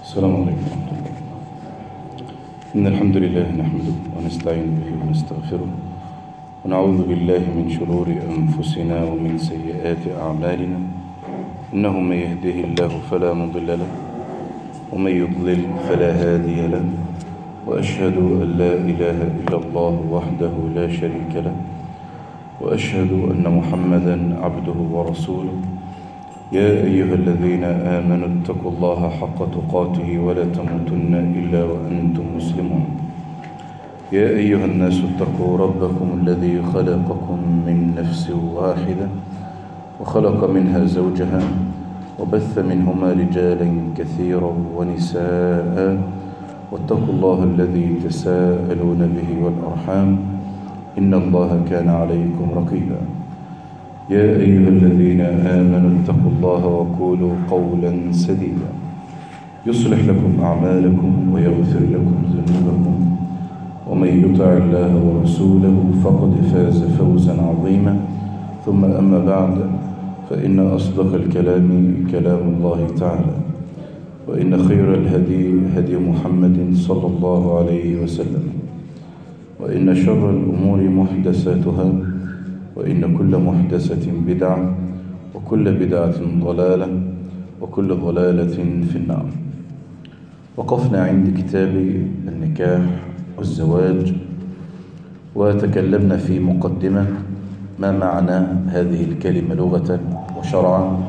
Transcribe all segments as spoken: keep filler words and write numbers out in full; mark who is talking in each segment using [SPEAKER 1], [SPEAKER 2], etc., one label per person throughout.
[SPEAKER 1] السلام عليكم ورحمة الله. إن الحمد لله نحمده ونستعين به ونستغفره ونعوذ بالله من شرور أنفسنا ومن سيئات أعمالنا. إنه من يهده الله فلا مضل له ومن يضلل فلا هادي له، وأشهد أن لا إله إلا الله وحده لا شريك له، وأشهد أن محمدا عبده ورسوله. يا أيها الذين آمنوا اتقوا الله حق تقاته ولا تموتن إلا وأنتم مسلمون. يا أيها الناس اتقوا ربكم الذي خلقكم من نفس واحدة وخلق منها زوجها وبث منهما رجالا كثيرا ونساء، واتقوا الله الذي تساءلون به والأرحام إن الله كان عليكم رقيبا. يا أيها الذين آمنوا اتقوا الله وقولوا قولا سديدا يصلح لكم أعمالكم ويغفر لكم ذنوبكم، ومن يطع الله ورسوله فقد فاز فوزا عظيما. ثم أما بعد، فإن أصدق الكلام كلام الله تعالى، وإن خير الهدي هدي محمد صلى الله عليه وسلم، وإن شر الأمور محدثاتها، وإن كل محدثة بدعة، وكل بدعة ضلالة، وكل ضلالة في النار. وقفنا عند كتاب النكاح والزواج، وتكلمنا في مقدمة ما معنى هذه الكلمة لغة وشرعا.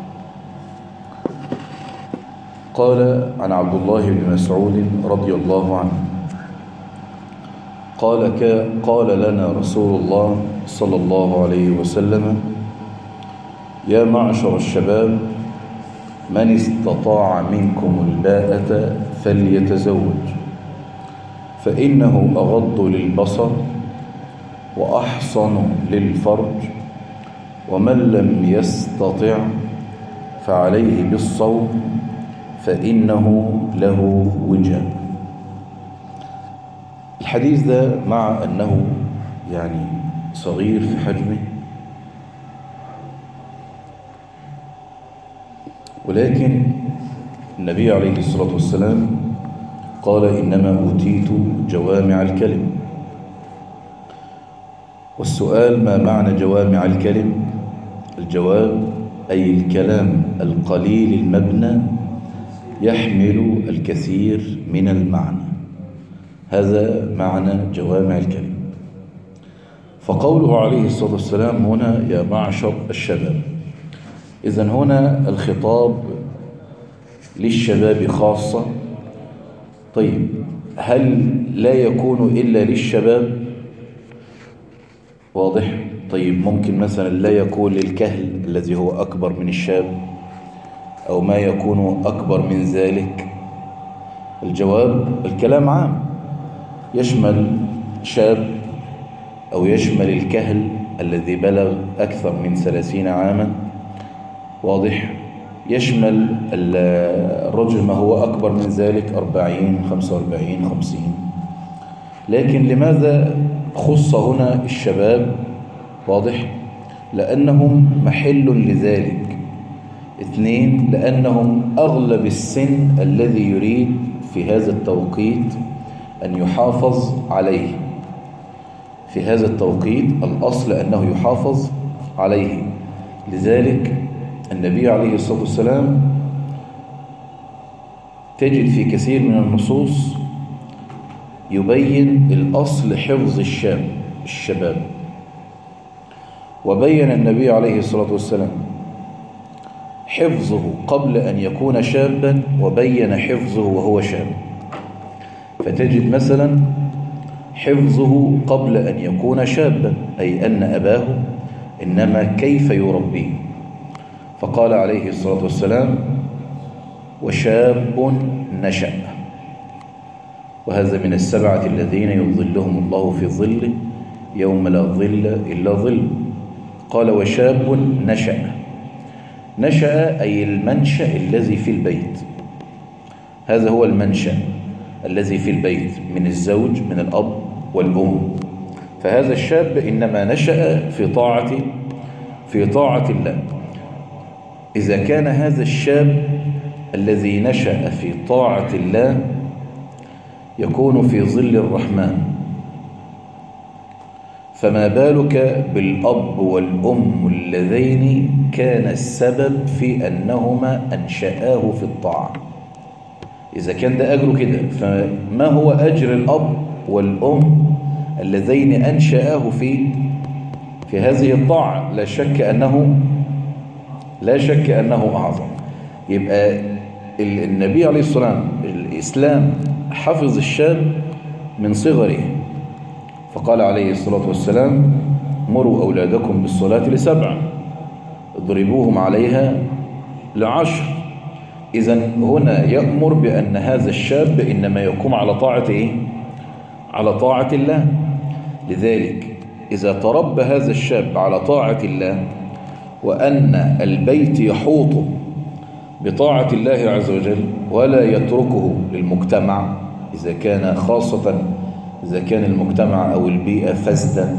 [SPEAKER 1] قال عن عبد الله بن مسعود رضي الله عنه قال قال لنا رسول الله صلى الله عليه وسلم: يا معشر الشباب، من استطاع منكم الباءة فليتزوج، فإنه أغض للبصر وأحصن للفرج، ومن لم يستطع فعليه بالصوم فإنه له وجاء. الحديث ده مع أنه يعني صغير في حجمه، ولكن النبي عليه الصلاة والسلام قال: إنما أوتيت جوامع الكلم. والسؤال: ما معنى جوامع الكلم؟ الجواب: أي الكلام القليل المبنى يحمل الكثير من المعنى. هذا معنى جوامع الكلم. فقوله عليه الصلاة والسلام هنا: يا معشر الشباب، إذن هنا الخطاب للشباب خاصة. طيب، هل لا يكون إلا للشباب؟ واضح؟ طيب، ممكن مثلا لا يكون للكهل الذي هو أكبر من الشاب، أو ما يكون أكبر من ذلك؟ الجواب: الكلام عام، يشمل شاب أو يشمل الكهل الذي بلغ أكثر من ثلاثين عاما. واضح؟ يشمل الرجل ما هو أكبر من ذلك، أربعين، خمسة وأربعين، خمسين. لكن لماذا خص هنا الشباب؟ واضح؟ لأنهم محل لذلك. اثنين، لأنهم أغلب السن الذي يريد في هذا التوقيت أن يحافظ عليه. في هذا التوقيت الأصل أنه يحافظ عليه. لذلك النبي عليه الصلاة والسلام تجد في كثير من النصوص يبين الأصل حفظ الشاب الشباب. وبين النبي عليه الصلاة والسلام حفظه قبل أن يكون شابا، وبين حفظه وهو شاب. فتجد مثلا حفظه قبل أن يكون شابا، أي أن أباه إنما كيف يربيه. فقال عليه الصلاة والسلام: وشاب نشأ. وهذا من السبعة الذين يظلهم الله في ظله يوم لا ظل إلا ظل. قال: وشاب نشأ. نشأ أي المنشأ الذي في البيت. هذا هو المنشأ الذي في البيت من الزوج، من الأب والأم. فهذا الشاب إنما نشأ في طاعة في طاعة الله. إذا كان هذا الشاب الذي نشأ في طاعة الله يكون في ظل الرحمن، فما بالك بالأب والأم اللذين كان السبب في أنهما أنشآه في الطاعة؟ إذا كان ده أجره كده، فما هو أجر الأب والأم اللذين أنشآه في في هذه الطاعة؟ لا شك أنه لا شك أنه أعظم. يبقى النبي عليه الصلاة والسلام الإسلام حفظ الشاب من صغره، فقال عليه الصلاة والسلام: مروا أولادكم بالصلاة لسبع اضربوهم عليها لعشر. إذن هنا يأمر بأن هذا الشاب إنما يقوم على طاعة إيه؟ على طاعة الله. لذلك إذا تربى هذا الشاب على طاعة الله، وأن البيت يحوط بطاعة الله عز وجل ولا يتركه للمجتمع، إذا كان خاصة إذا كان المجتمع أو البيئة فاسدا،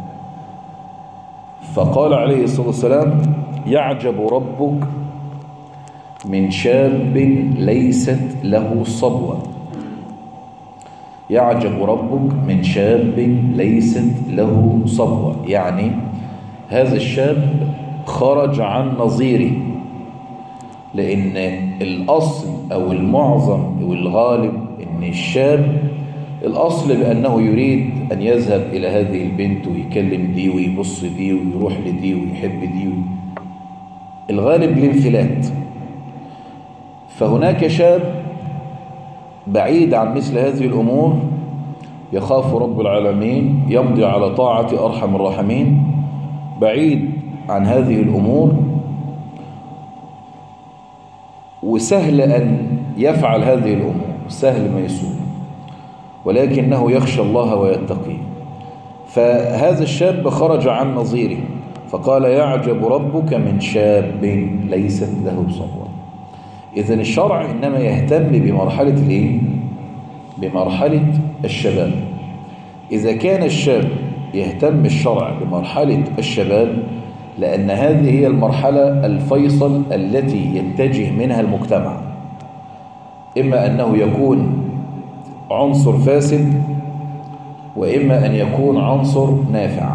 [SPEAKER 1] فقال عليه الصلاة والسلام: يعجب ربك من شاب ليست له صبوة. يعجب ربك من شاب ليست له صبوة، يعني هذا الشاب خرج عن نظيره، لأن الأصل أو المعظم أو الغالب أن الشاب الأصل بأنه يريد أن يذهب إلى هذه البنت ويكلم دي ويبص دي ويروح لدي ويحب دي، الغالب الانفلات. فهناك شاب بعيد عن مثل هذه الأمور، يخاف رب العالمين، يمضي على طاعة أرحم الراحمين، بعيد عن هذه الأمور، وسهل أن يفعل هذه الأمور، سهل ما يسوء، ولكنه يخشى الله ويتقي. فهذا الشاب خرج عن نظيره، فقال: يعجب ربك من شاب ليست له صبوة. إذن الشرع إنما يهتم بمرحلة الإيه؟ بمرحلة الشباب. إذا كان الشاب يهتم الشرع بمرحلة الشباب، لأن هذه هي المرحلة الفيصل التي يتجه منها المجتمع، إما أنه يكون عنصر فاسد، وإما أن يكون عنصر نافع.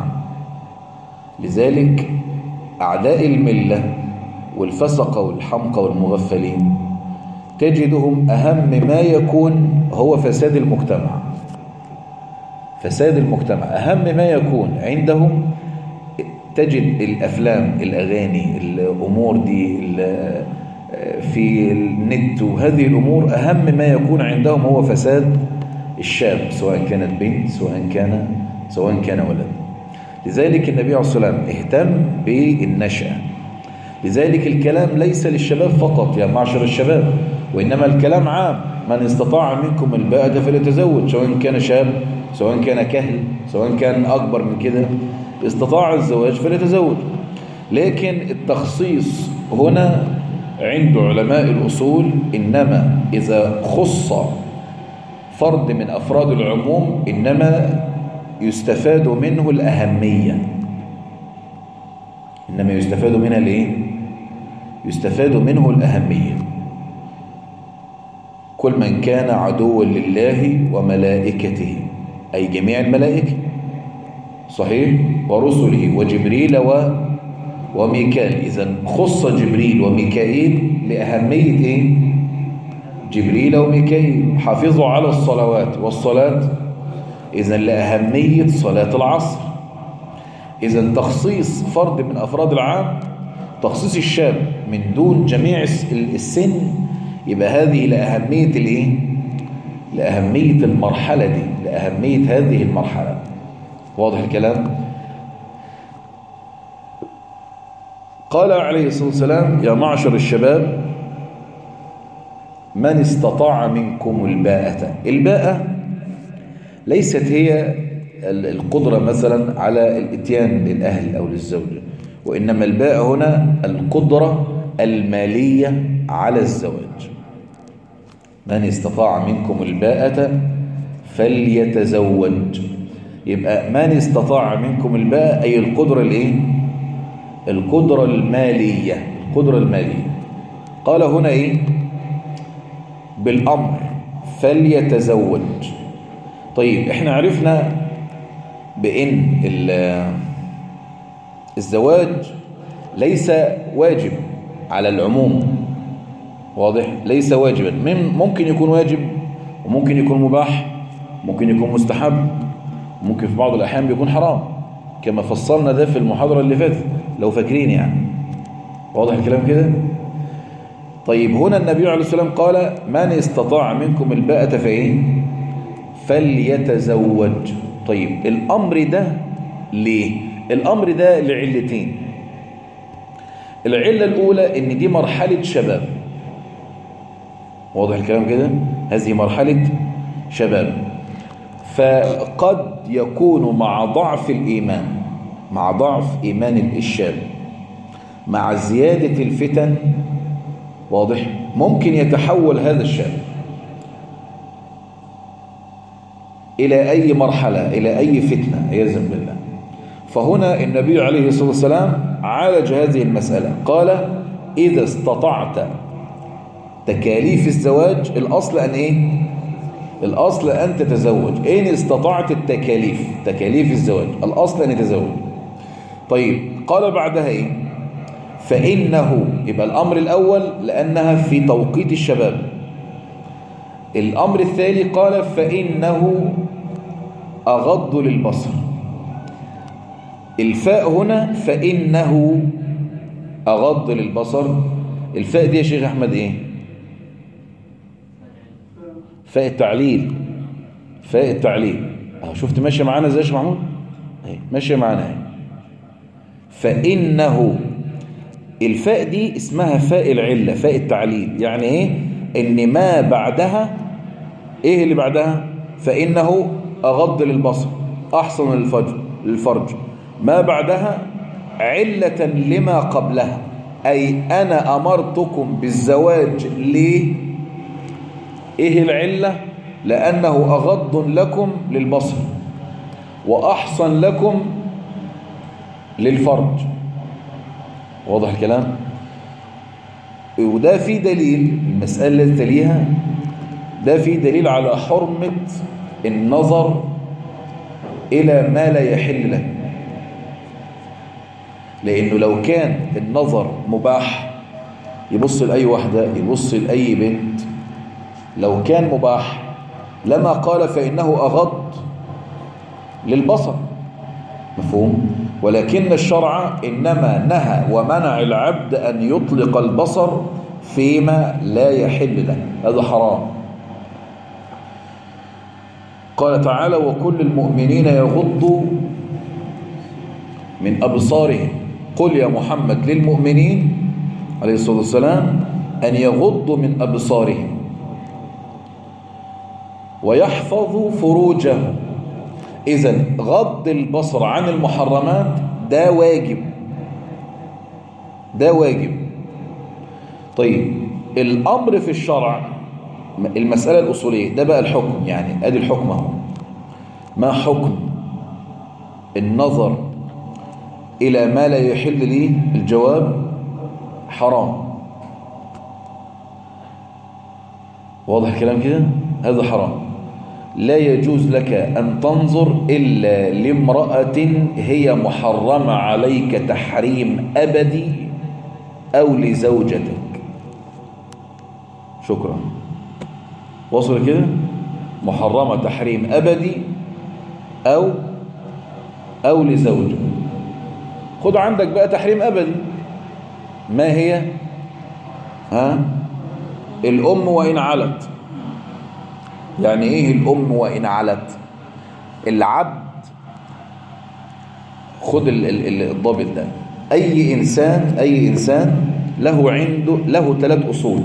[SPEAKER 1] لذلك أعداء الملة والفسقة والحمقى والمغفلين تجدهم أهم ما يكون هو فساد المجتمع. فساد المجتمع أهم ما يكون عندهم. تجد الأفلام، الأغاني، الأمور دي في النت، وهذه الأمور أهم ما يكون عندهم هو فساد الشاب، سواء كانت بنت سواء كان سواء كان ولد. لذلك النبي عليه الصلاة والسلام اهتم بالنشأة. لذلك الكلام ليس للشباب فقط يا معشر الشباب، وإنما الكلام عام: من استطاع منكم الباءة فليتزوج، سواء كان شاب سواء كان كهل سواء كان أكبر من كده، استطاع الزواج فليتزوج. لكن التخصيص هنا عند علماء الأصول إنما إذا خص فرد من أفراد العموم إنما يستفاد منه الأهمية. إنما يستفاد منها الإيه؟ يستفاد منه الأهمية. كل من كان عدوا لله وملائكته، أي جميع الملائكة، صحيح، ورسله وجبريل و وميكائيل. إذن خص جبريل وميكائيل لأهمية إيه؟ جبريل وميكائيل. حافظوا على الصلوات والصلاة، إذن لأهمية صلاة العصر. إذن تخصيص فرد من أفراد العام، تخصيص الشاب من دون جميع السن، يبقى هذه لأهمية الإيه؟ لأهمية المرحلة دي، لأهمية هذه المرحلة. واضح الكلام؟ قال عليه الصلاة والسلام: يا معشر الشباب من استطاع منكم الباءة. الباءة ليست هي القدرة مثلا على الاتيان للأهل أو للزوجة، وإنما الباءة هنا القدرة المالية على الزواج. من استطاع منكم الباءة فليتزوج. يبقى من استطاع منكم الباءة أي القدرة الإيه؟ القدرة المالية. القدرة المالية. قال هنا إيه؟
[SPEAKER 2] بالأمر فليتزوج. طيب احنا عرفنا بأن الزواج ليس واجب على العموم، واضح؟ ليس واجبا، ممكن يكون واجب وممكن يكون مباح، ممكن يكون مستحب، ممكن في بعض الأحيان بيكون حرام، كما فصلنا ده في المحاضرة اللي فاتت لو فاكرين يعني. واضح الكلام كده؟ طيب هنا النبي عليه الصلاة والسلام قال من استطاع منكم الباءة فإيه؟ فليتزوج. طيب الأمر ده ليه؟ الأمر ده لعلتين. العلة الأولى إن دي مرحلة شباب. واضح الكلام كده؟ هذه مرحلة شباب، فقد يكون مع ضعف الإيمان، مع ضعف إيمان الشاب، مع زيادة الفتن، واضح، ممكن يتحول هذا الشاب إلى أي مرحلة، إلى أي فتنة عياذا بالله. فهنا النبي عليه الصلاة والسلام عالج هذه المسألة، قال إذا استطعت تكاليف الزواج، الأصل أن إيه؟ الأصل أن تتزوج. إن استطعت التكاليف، تكاليف الزواج، الأصل أن يتزوج. طيب قال بعدها إيه؟ فإنه، يبقى الأمر الأول لأنها في توقيت الشباب. الأمر الثاني قال فإنه أغض للبصر. الفاء هنا فإنه أغض للبصر، الفاء دي يا شيخ أحمد إيه؟ فاء التعليل، فاء التعليل. أهو شفت ماشية معانا ازاي يا شيخ محمود؟ اهي ماشية معانا اهي. فإنه، الفاء دي اسمها فاء العلة، فاء التعليل. يعني ايه؟ ان ما بعدها، ايه اللي بعدها؟ فإنه أغض للبصر، أحسن للفرج للفرج. ما بعدها علة لما قبلها، أي أنا أمرتكم بالزواج ليه؟ إيه العلة؟ لأنه أغض لكم للبصر وأحسن لكم للفرج. واضح الكلام؟ وده في دليل، المسألة اللي تليها ده في دليل على حرمة النظر إلى ما لا يحل لك. لأنه لو كان النظر مباح، يبص لأي واحدة، يبص لأي بنت، لو كان مباح لما قال فإنه أغض للبصر، مفهوم؟ ولكن الشرع إنما نهى ومنع العبد أن يطلق البصر فيما لا يحل له، هذا حرام. قال تعالى وكل المؤمنين يغضوا من أبصارهم. قل يا محمد للمؤمنين عليه الصلاة والسلام أن يغضوا من أبصارهم ويحفظوا فروجهم. إذن غض البصر عن المحرمات ده واجب، ده واجب. طيب الأمر في الشرع، المسألة الأصولية، ده بقى الحكم، يعني أدي الحكم اهو. ما حكم النظر إلى ما لا يحل لي؟ الجواب حرام. واضح الكلام كده؟ هذا حرام. لا يجوز لك أن تنظر إلا لامرأة هي محرمة عليك تحريم أبدي أو لزوجتك. شكرا. وصل كده؟ محرمة تحريم أبدي أو أو لزوجة. خد عندك بقى تحريم أبدي. ما هي؟ ها؟ الأم وإن علت. يعني إيه الأم وإن علت؟ العبد، خد الضابط ده، أي إنسان أي إنسان له عنده له ثلاث أصول.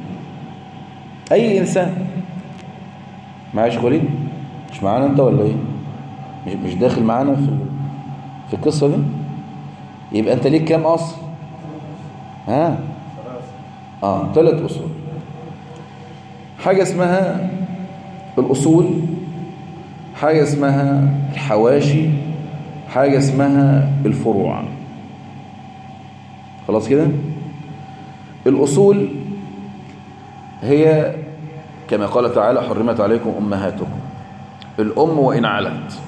[SPEAKER 2] أي إنسان معاش خليل؟ مش معانا أنت ولا إيه؟ مش داخل معانا في في القصة دي؟ يبقى أنت ليك كام أصل؟ ها؟ آه ثلاث أصول. حاجة اسمها الأصول، حاجة اسمها الحواشي، حاجة اسمها الفروع. خلاص كده؟ الأصول هي كما قال تعالى حرمت عليكم أمهاتكم. الأم وإن علت،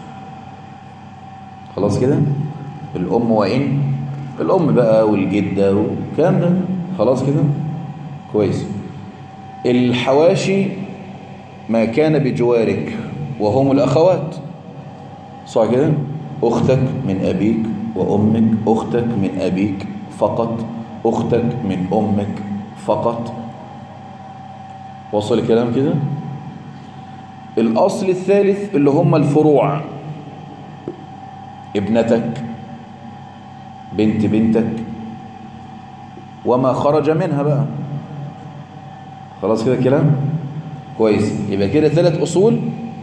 [SPEAKER 2] خلاص كده، الأم وإن، الأم بقى والجدة والكلام ده، خلاص كده كويس. الحواشي ما كان بجوارك وهم الأخوات، صح كده، أختك من أبيك وأمك، أختك من أبيك فقط، أختك من أمك فقط. وصل الكلام كده؟ الأصل الثالث اللي هم الفروع، ابنتك، بنت بنتك، وما خرج منها بقى. خلاص كده الكلام كويس. يبقى كده ثلاث أصول: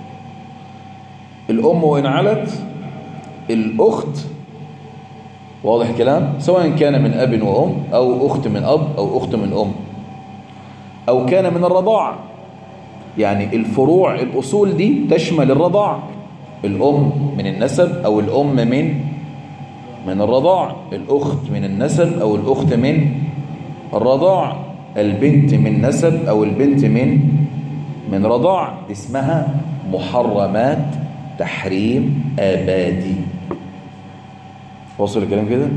[SPEAKER 2] الأم وإن علت، الأخت، واضح الكلام، سواء كان من أب وأم أو أخت من أب أو أخت من أم أو كان من الرضاع. يعني الفروع الأصول دي تشمل الرضاع، الأم من النسب أو الأم من من الرضاع، الأخت من النسب أو الأخت من الرضاع، البنت من نسب أو البنت من من رضاع. دي اسمها محرمات تحريم آبادي. وصل الكلام كده؟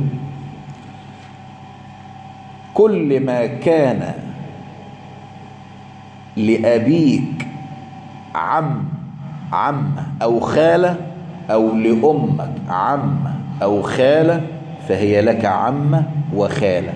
[SPEAKER 2] كل ما كان لأبيك عم عمة أو خالة، أو لأمك عمة أو خالة، فهي لك عمة وخالة.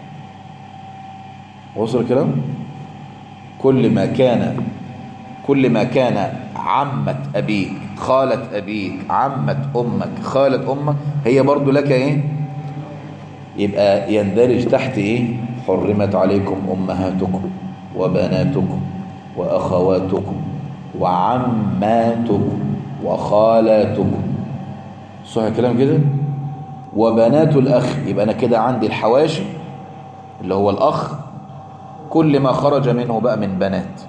[SPEAKER 2] وصل الكلام؟ كل ما كان كل ما كان عمة أبيك، خالة أبيك، عمة أمك، خالة أمك، هي برضو لك إيه؟ يبقى يندرج تحت إيه؟ حرمت عليكم أمهاتكم وبناتكم وأخواتكم وعماتكم وخالاتكم. صح الكلام كده؟ وبنات الأخ. يبقى أنا كده عندي الحواشي اللي هو الأخ، كل ما خرج منه بقى من بنات،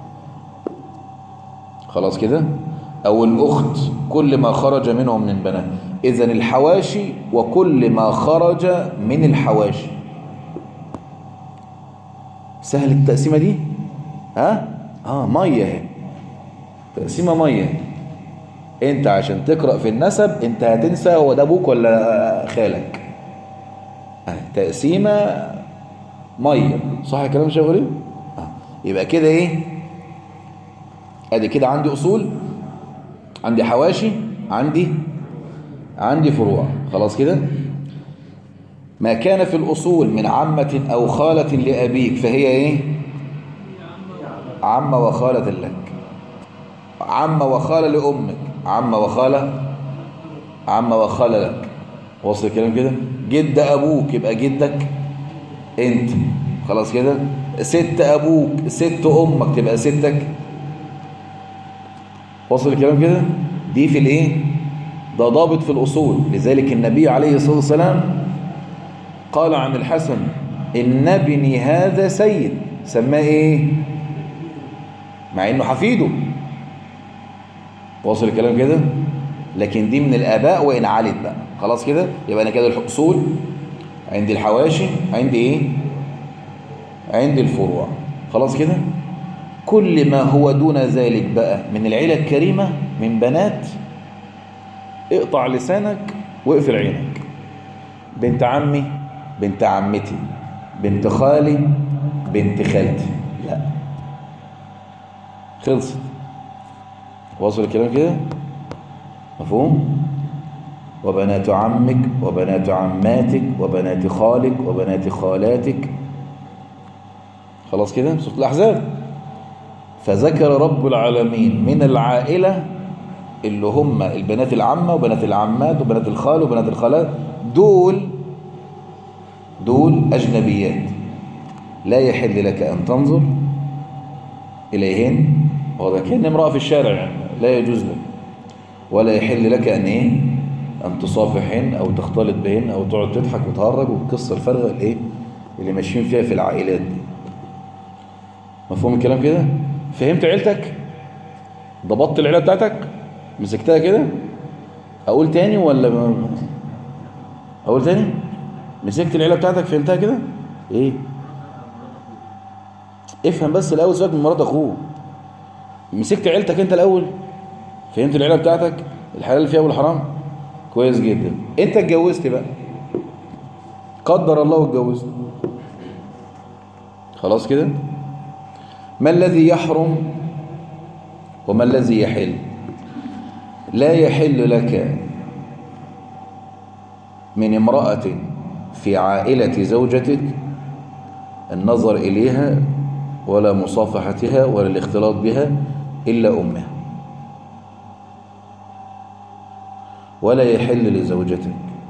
[SPEAKER 2] خلاص كده، أو الأخت كل ما خرج منهم من بنات. إذن الحواشي وكل ما خرج من الحواشي. سهل التقسيمة دي؟ ها؟ آه مية هي تقسيمة مية. انت عشان تقرأ في النسب انت هتنسى هو ده ابوك ولا خالك. آه. تقسيمة مية. صح الكلام يا شغالين؟ آه. يبقى كده ايه؟ ادي كده عندي اصول، عندي حواشي، عندي عندي فروع. خلاص كده؟ ما كان في الأصول من عمة أو خالة لأبيك فهي إيه؟ عمة وخالة لك. عمة وخالة لأمك، عمة وخالة عمة وخالة لك. وصل الكلام كده؟ جد أبوك يبقى جدك أنت. خلاص كده؟ ست أبوك، ست أمك تبقى ستك. وصل الكلام كده؟ دي في الإيه؟ ده ضابط في الأصول. لذلك النبي عليه الصلاة والسلام قال عن الحسن: إن ابني هذا سيد. سماه إيه؟ مع إنه حفيده. وصل الكلام كده؟ لكن دي من الآباء وإن علت بقى. خلاص كده؟ يبقى أنا كده الأصول عندي، الحواشي عندي إيه؟ عندي الفروع. خلاص كده؟ كل ما هو دون ذلك بقى من العيلة الكريمة من بنات، اقطع لسانك واقفل عينك. بنت عمي، بنت عمتي، بنت خالي، بنت خالتي، لا، خلصت. وصل الكلام كده؟ مفهوم؟ وبنات عمك وبنات عماتك وبنات خالك وبنات خالاتك. خلاص كده؟ سورة الأحزاب. فذكر رب العالمين من العائلة اللي هم البنات العمة وبنات العمات وبنات الخال وبنات الخالات، دول دول أجنبيات لا يحل لك أن تنظر إليهن، وهذا كأن امرأة في الشارع يعني لا يجوز لك، ولا يحل لك أن إيه؟ أن تصافحهن أو تختلط بهن أو تقعد تضحك وتهرج والقصة الفارغة الإيه؟ اللي ماشيين فيها في العائلات دي. مفهوم الكلام كده؟ فهمت عيلتك؟ ضبطت العيلة بتاعتك؟ مسكتها كده؟ أقول تاني ولا ما... أقول تاني؟ مسكت العيلة بتاعتك فهمتها كده؟ إيه؟ افهم بس الأول، سيبك من مرات أخوه. مسكت عيلتك انت الاول، فهمت العيله بتاعتك الحلال فيها والحرام كويس جدا. انت اتجوزت بقى، قدر الله واتجوزت، خلاص كده. ما الذي يحرم وما الذي يحل؟ لا يحل لك من امرأة في عائلة زوجتك النظر إليها ولا مصافحتها ولا الاختلاط بها إلا أمها، ولا يحل لزوجتك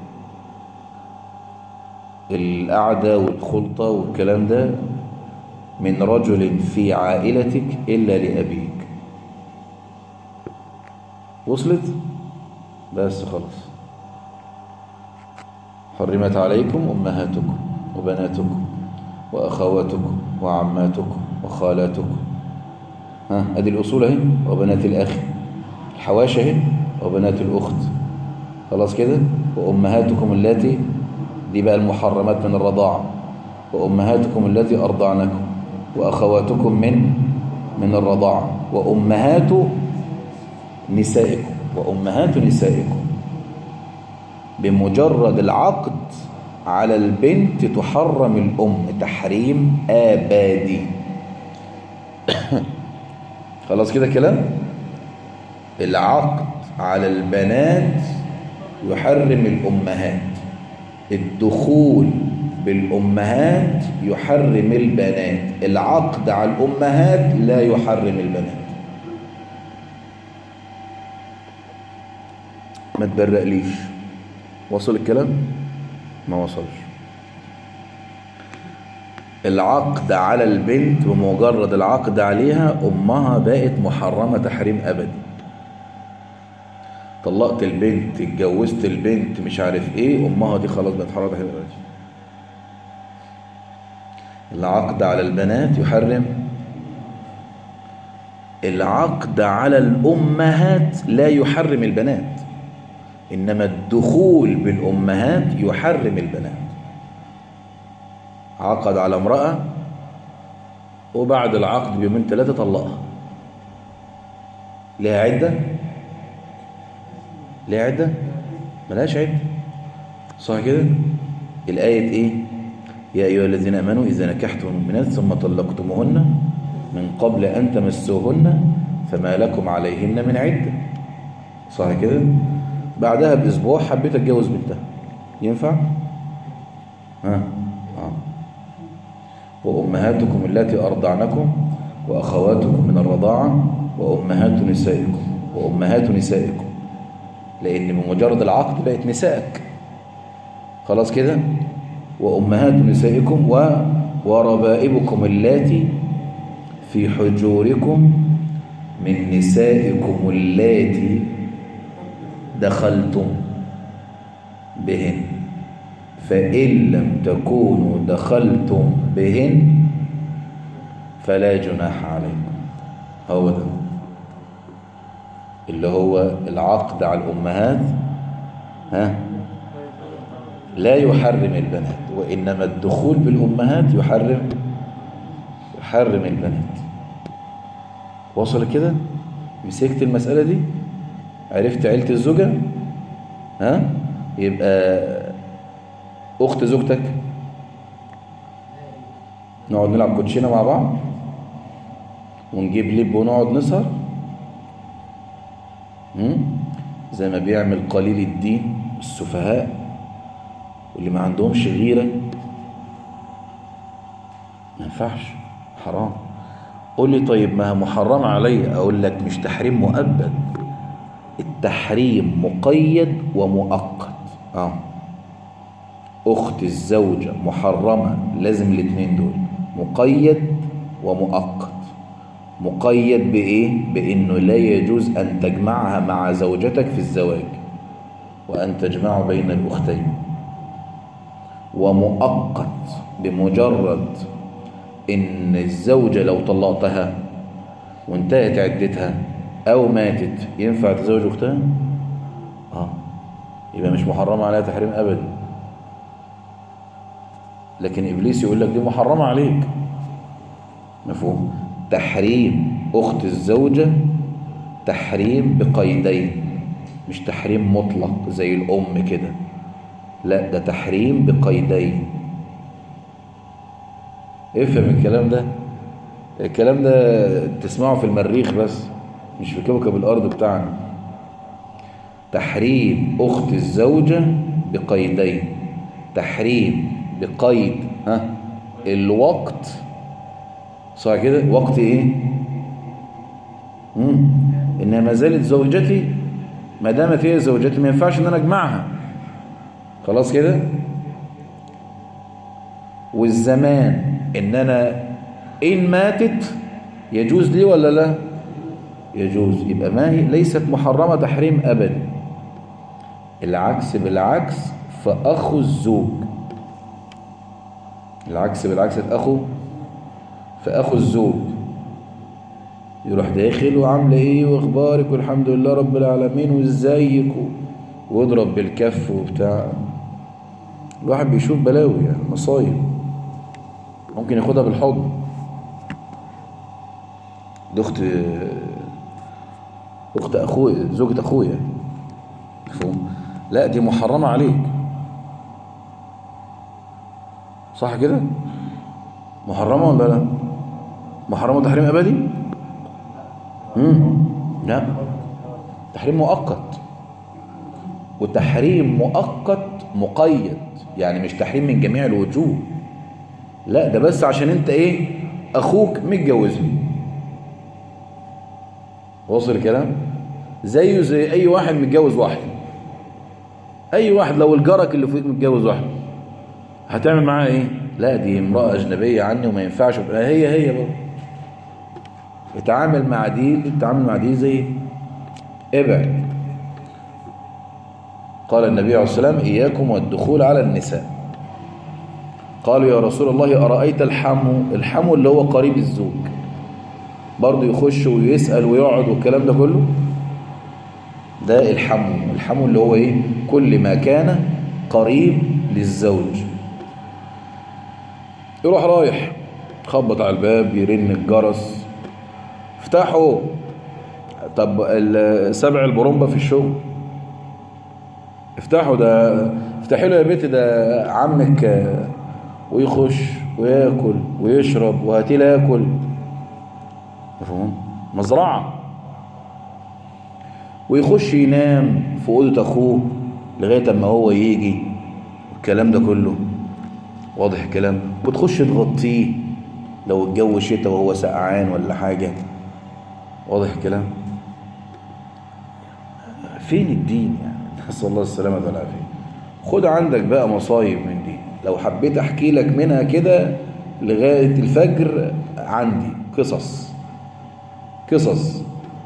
[SPEAKER 2] القعدة والخلطة والكلام ده من رجل في عائلتك إلا لأبيك. وصلت؟ بس خلاص. حرمت عليكم أمهاتكم وبناتكم وأخواتكم وعماتكم وخالاتكم، ها أدي الأصول اهي، وبنات الأخ، الحواشي اهي، وبنات الأخت، خلاص كده. وأمهاتكم اللاتي، دي بقى المحرمات من الرضاعة، وأمهاتكم التي أرضعنكم، وأخواتكم من من الرضاعة، وأمهات نسائكم وأمهات نسائكم. بمجرد العقد على البنت تحرم الأم تحريم آبادي. خلاص كده كلام. العقد على البنات يحرم الأمهات، الدخول بالأمهات يحرم البنات، العقد على الأمهات لا يحرم البنات. ما تبرقليش. وصل الكلام؟ ما وصلش. العقد على البنت بمجرد العقد عليها أمها بقت محرمة تحريم أبدي. طلقت البنت، اتجوزت البنت، مش عارف ايه، أمها دي خلاص بقت حرام تحريم أبدي. العقد على البنات يحرم، العقد على الأمهات لا يحرم البنات، إنما الدخول بالأمهات يحرم البنات. عقد على امرأة وبعد العقد بيومين ثلاثة طلقها، لها عدة؟ لها عدة؟ ملهاش عدة، صح كده؟ الآية إيه؟ يا أيها الذين آمنوا إذا نكحتم المؤمنات ثم طلقتموهن من قبل أن تمسوهن فما لكم عليهن من عدة، صح كده؟ بعدها بأسبوع حبيت أتجوز بنتها، ينفع؟ ها؟ آه. وأمهاتكم التي أرضعنكم وأخواتكم من الرضاعة وأمهات نسائكم وأمهات نسائكم، لأن بمجرد العقد بقت نسائك، خلاص كده. وأمهات نسائكم و... وربائبكم اللاتي في حجوركم من نسائكم اللاتي دخلتم بهن فإن لم تكونوا دخلتم بهن فلا جناح عليكم. هو ده اللي هو العقد على الأمهات، ها لا يحرم البنات، وإنما الدخول بالأمهات يحرم يحرم البنات. وصل كده؟ مسكت المسألة دي؟ عرفت عيلة الزوجة؟ ها؟ يبقى أخت زوجتك نقعد نلعب كوتشينة مع بعض ونجيب لب ونقعد نسهر زي ما بيعمل قليل الدين السفهاء واللي ما عندهمش غيرة. ما ينفعش، حرام. قول لي طيب ما هي محرم علي، أقول لك مش تحريم مؤبد، التحريم مقيد ومؤقت. اه أخت الزوجة محرمة، لازم الاثنين دول، مقيد ومؤقت. مقيد بإيه؟ بإنه لا يجوز أن تجمعها مع زوجتك في الزواج وأن تجمعوا بين الأختين. ومؤقت بمجرد إن الزوجة لو طلقتها وانتهت عدتها أو ماتت ينفع تزوج أختها؟ آه يبقى مش محرمة عليها تحريم أبدا. لكن إبليس يقول لك دي محرمة عليك. مفهوم؟ تحريم أخت الزوجة تحريم بقيدين، مش تحريم مطلق زي الأم كده، لا ده تحريم بقيدين. افهم الكلام ده، الكلام ده تسمعه في المريخ بس مش في كوكب الأرض بتاعنا. تحريم أخت الزوجة بقيدين، تحريم بقيد ها الوقت، صح كده؟ وقت ايه؟ مم. انها ما زالت زوجتي، ما دامت هي زوجتي ما ينفعش ان انا اجمعها، خلاص كده. والزمان ان انا ان ماتت يجوز لي ولا لا؟ يجوز. يبقى ما هي ليست محرمة تحريم ابدا. العكس بالعكس فاخو الزوج، العكس بالعكس فاخو فاخو الزوج يروح داخل وعامله ايه واخبارك والحمد لله رب العالمين وازيك واضرب بالكف وبتاع. الواحد بيشوف بلاوي يعني مصايب، ممكن ياخدها بالحضن. دي اخت اخت اخويا، زوجة اخويا، مفهوم؟ لا دي محرمة عليك، صح كده؟ محرمة ولا لا؟ محرمة تحريم ابدي؟ امم لا، تحريم مؤقت. وتحريم مؤقت مقيد، يعني مش تحريم من جميع الوجوه، لا ده بس عشان انت ايه؟ اخوك متجوزه. واصل الكلام؟ زيه زي اي واحد متجوز واحده. اي واحد لو الجارك اللي فوق متجوز واحده هتعمل معاها ايه؟ لا دي امرأة اجنبية عني وما ينفعش. هي هي بقى اتعامل مع دي، اتعامل مع دي زي ابعد. قال النبي عليه الصلاة والسلام إياكم والدخول على النساء. قالوا يا رسول الله أرأيت الحمو؟ الحمو اللي هو قريب الزوج برضه يخش ويسأل ويقعد والكلام ده كله، ده الحمو. الحمو اللي هو ايه؟ كل ما كان قريب للزوج. يروح رايح خبط على الباب، يرن الجرس، افتحوا. طب سبع البرومبا في الشغل، افتحوا ده، افتحي له يا بيتي ده عمك، ويخش وياكل ويشرب وهاتي له ياكل. مفهوم؟ مزرعة. ويخش ينام في اوضه اخوه لغايه اما هو يجي والكلام ده كله. واضح الكلام؟ وتخش تغطيه لو الجو شتاء وهو سقعان ولا حاجه. واضح الكلام؟ فين الدين يعني؟ نسأل الله السلامة والعافية. خد عندك بقى مصايب من دي، لو حبيت احكي لك منها كده لغاية الفجر عندي قصص قصص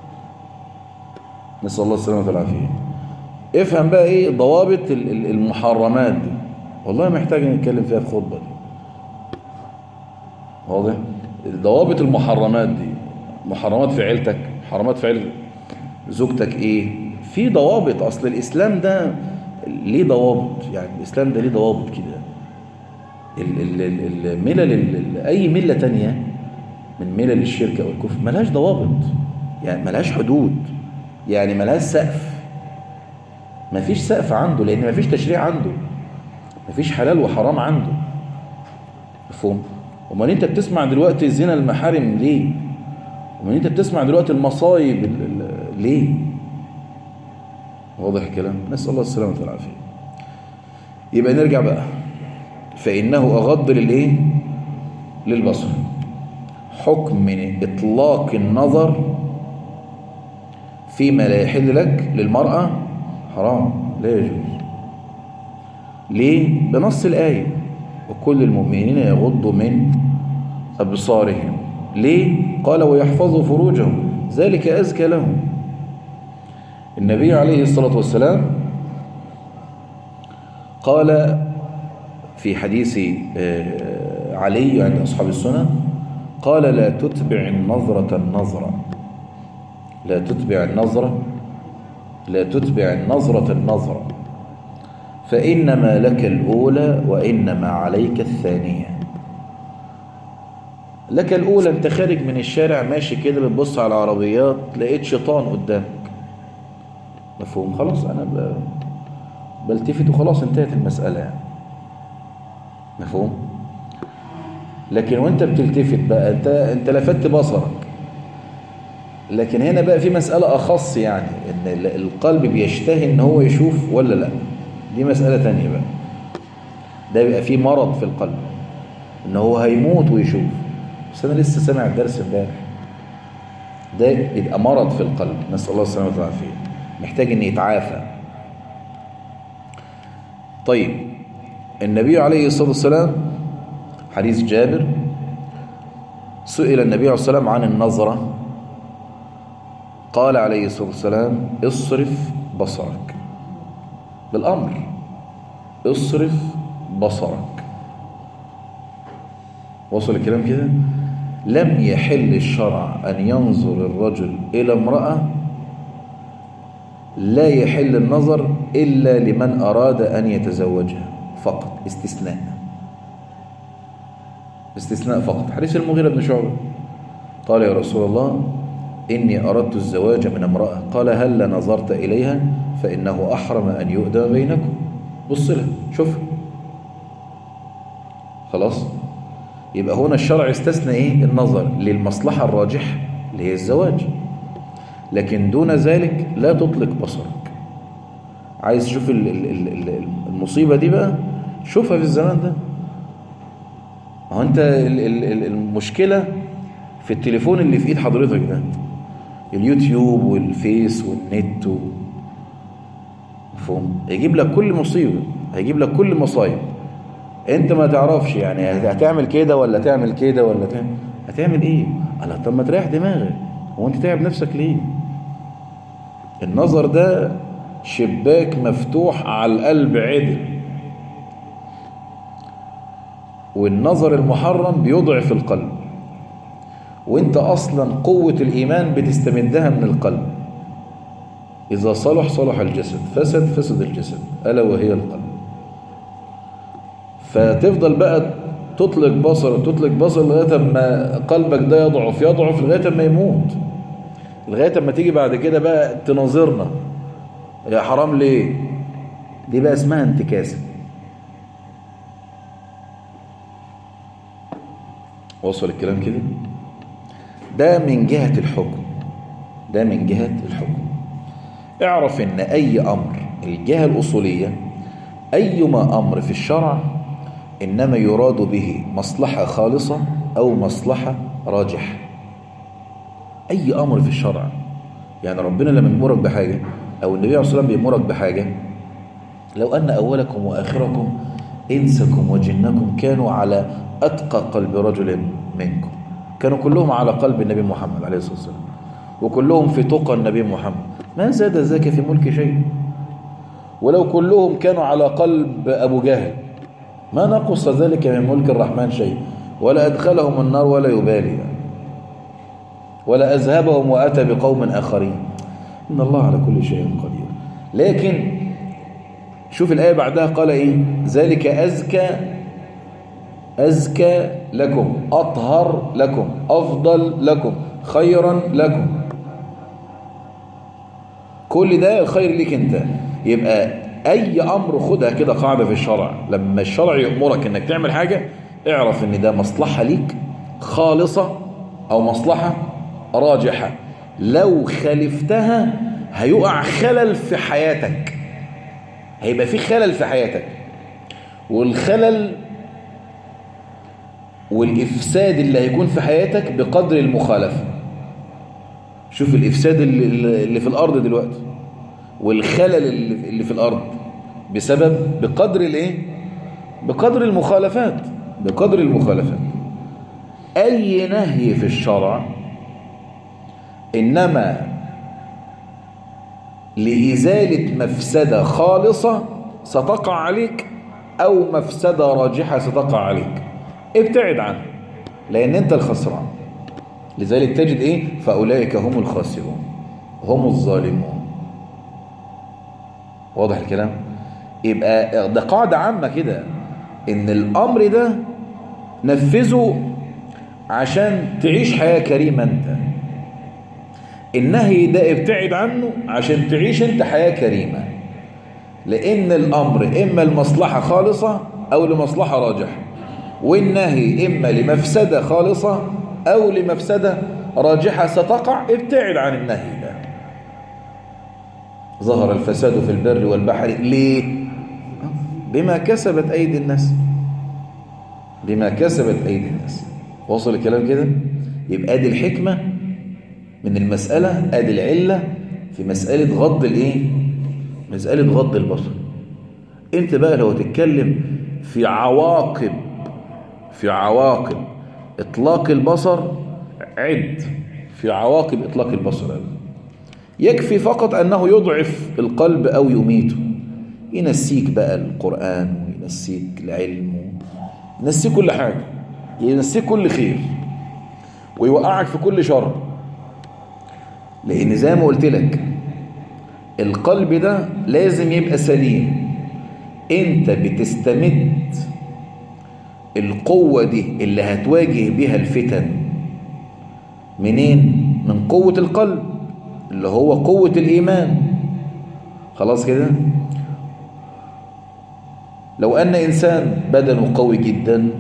[SPEAKER 2] نسأل الله السلامة والعافية. افهم بقى ايه ضوابط المحرمات دي، والله محتاج نتكلم فيها في خطبة دي. واضح؟ ضوابط المحرمات دي، محرمات في عيلتك، محرمات في عيلة زوجتك، ايه في ضوابط. اصل الاسلام ده ليه ضوابط، يعني الاسلام ده ليه ضوابط كده. الملل، اي مله تانية من ملل الشرك او الكفر ملهاش ضوابط، يعني ملهاش حدود، يعني ملهاش سقف. مفيش سقف عنده، لان مفيش تشريع عنده، مفيش حلال وحرام عنده. مفهوم؟ امال انت بتسمع دلوقتي الزنا المحارم ليه؟ امال انت بتسمع دلوقتي المصايب ليه؟ واضح الكلام؟ نسأل الله السلامة والعافية. يبقى نرجع بقى، فإنه أغض للإيه؟ للبصر. حكم من إطلاق النظر فيما لا يحل لك للمرأة حرام، لا يجوز. ليه؟ بنص الآية وكل المؤمنين يغضوا من أبصارهم. ليه؟ قال ويحفظوا فروجهم ذلك أزكى لهم. النبي عليه الصلاة والسلام قال في حديث علي عند أصحاب السنة، قال لا تتبع النظرة النظرة، لا تتبع النظرة لا تتبع النظرة النظرة، فإنما لك الأولى وإنما عليك الثانية. لك الأولى، أنت خارج من الشارع ماشي كده بتبص على العربيات لقيت شيطان قدامك، مفهوم؟ خلاص أنا ب... بلتفت وخلاص انتهت المسألة يعني، مفهوم؟ لكن وانت بتلتفت بقى انت انت لفتت بصرك، لكن هنا بقى في مسألة أخص، يعني ان القلب بيشتهي ان هو يشوف ولا لا، دي مسألة تانية بقى. ده بيبقى فيه مرض في القلب ان هو هيموت ويشوف. بس انا لسه سامع الدرس امبارح، ده يبقى مرض في القلب، نسأل الله السلامة والعافية، محتاج ان يتعافى. طيب النبي عليه الصلاة والسلام حديث جابر، سئل النبي عليه الصلاة والسلام عن النظرة، قال عليه الصلاة والسلام اصرف بصرك، بالأمر اصرف بصرك. وصل الكلام كده؟ لم يحل الشرع أن ينظر الرجل إلى امرأة، لا يحل النظر إلا لمن أراد أن يتزوجها فقط، استثناء استثناء فقط. حديث المغيرة بن شعبة قال يا رسول الله إني أردت الزواج من امرأة، قال هل نظرت إليها فإنه أحرم أن يؤدى بينكم. بص لها شوف، خلاص. يبقى هنا الشرع استثنى إيه؟ النظر للمصلحة الراجحة اللي هي الزواج، لكن دون ذلك لا تطلق بصرك. عايز تشوف المصيبة دي بقى شوفها في الزمان ده. هو أنت المشكلة في التليفون اللي في إيد حضرتك ده، اليوتيوب والفيس والنت و... مفهوم؟ هيجيب لك كل مصيبة، هيجيب لك كل مصايب انت ما تعرفش، يعني هتعمل كده ولا تعمل كده ولا تعمل هتعمل ايه؟ قال طب ما تريح دماغك، هو انت تعب نفسك ليه؟ النظر ده شباك مفتوح على القلب عدل، والنظر المحرم بيضعف القلب، وانت اصلا قوة الايمان بتستمدها من القلب. اذا صلح صلح الجسد، فسد فسد الجسد، الا وهي القلب. فتفضل بقى تطلق بصر تطلق بصر لغايه ما قلبك ده يضعف يضعف لغايه ما يموت، لغايه ما تيجي بعد كده بقى تناظرنا يا حرام ليه؟ دي بقى اسمها انتكاسه. وصل الكلام كده؟ ده من جهه الحكم، ده من جهه الحكم. اعرف ان اي امر، الجهه الاصوليه، ايما امر في الشرع إنما يراد به مصلحة خالصة أو مصلحة راجحة. أي أمر في الشرع، يعني ربنا لما يأمرك بحاجة أو النبي عليه الصلاة والسلام بيأمرك بحاجة، لو أن أولكم وآخركم إنسكم وجنكم كانوا على أتقى قلب رجل منكم، كانوا كلهم على قلب النبي محمد عليه الصلاة والسلام، وكلهم في تقى النبي محمد، ما زاد ذاك في ملك شيء. ولو كلهم كانوا على قلب أبو جهل ما نقص ذلك من ملك الرحمن شيء، ولا أدخلهم النار ولا يبالي يعني، ولا أذهبهم وأتى بقوم آخرين. إن الله على كل شيء قدير. لكن شوف الآية بعدها قال إيه؟ ذلك أزكى أزكى لكم، أطهر لكم، أفضل لكم، خيرا لكم. كل ده الخير ليك أنت. يبقى أي أمر خدها كده قاعدة في الشرع، لما الشرع يأمرك إنك تعمل حاجة اعرف إن ده مصلحة ليك خالصة أو مصلحة راجحة. لو خالفتها هيقع خلل في حياتك، هيبقى في خلل في حياتك، والخلل والإفساد اللي هيكون في حياتك بقدر المخالفة. شوف الإفساد اللي, اللي في الأرض دلوقتي والخلل اللي في الأرض بسبب بقدر الايه؟ بقدر المخالفات، بقدر المخالفات. أي نهي في الشرع إنما لإزالة مفسدة خالصة ستقع عليك أو مفسدة راجحة ستقع عليك، ابتعد عنه لأن أنت الخسران. لذلك تجد إيه؟ فأولئك هم الخاسرون هم الظالمون. واضح الكلام؟ يبقى ده قاعدة عامة كده، إن الأمر ده نفذه عشان تعيش حياة كريمة أنت. النهي ده ابتعد عنه عشان تعيش أنت حياة كريمة، لأن الأمر إما المصلحة خالصة أو لمصلحة راجحة، والنهي إما لمفسدة خالصة أو لمفسدة راجحة ستقع. ابتعد عن النهي ده. ظهر الفساد في البر والبحر ليه؟ بما كسبت أيدي الناس، بما كسبت أيدي الناس. وصل الكلام كده؟ يبقى ادي الحكمة من المسألة، ادي العلة في مسألة غض الايه؟ مسألة غض البصر. انت بقى لو تتكلم في عواقب في عواقب اطلاق البصر، عد في عواقب اطلاق البصر. يكفي فقط انه يضعف القلب او يميته، ينسيك بقى القرآن وينسيك العلم وينسيك كل حاجة، ينسيك كل خير ويوقعك في كل شر. لأن زي ما قلت لك القلب ده لازم يبقى سليم. انت بتستمد القوة دي اللي هتواجه بها الفتن منين؟ من قوة القلب اللي هو قوة الإيمان. خلاص كده؟ لو أن إنسان بدنه قوي جدا،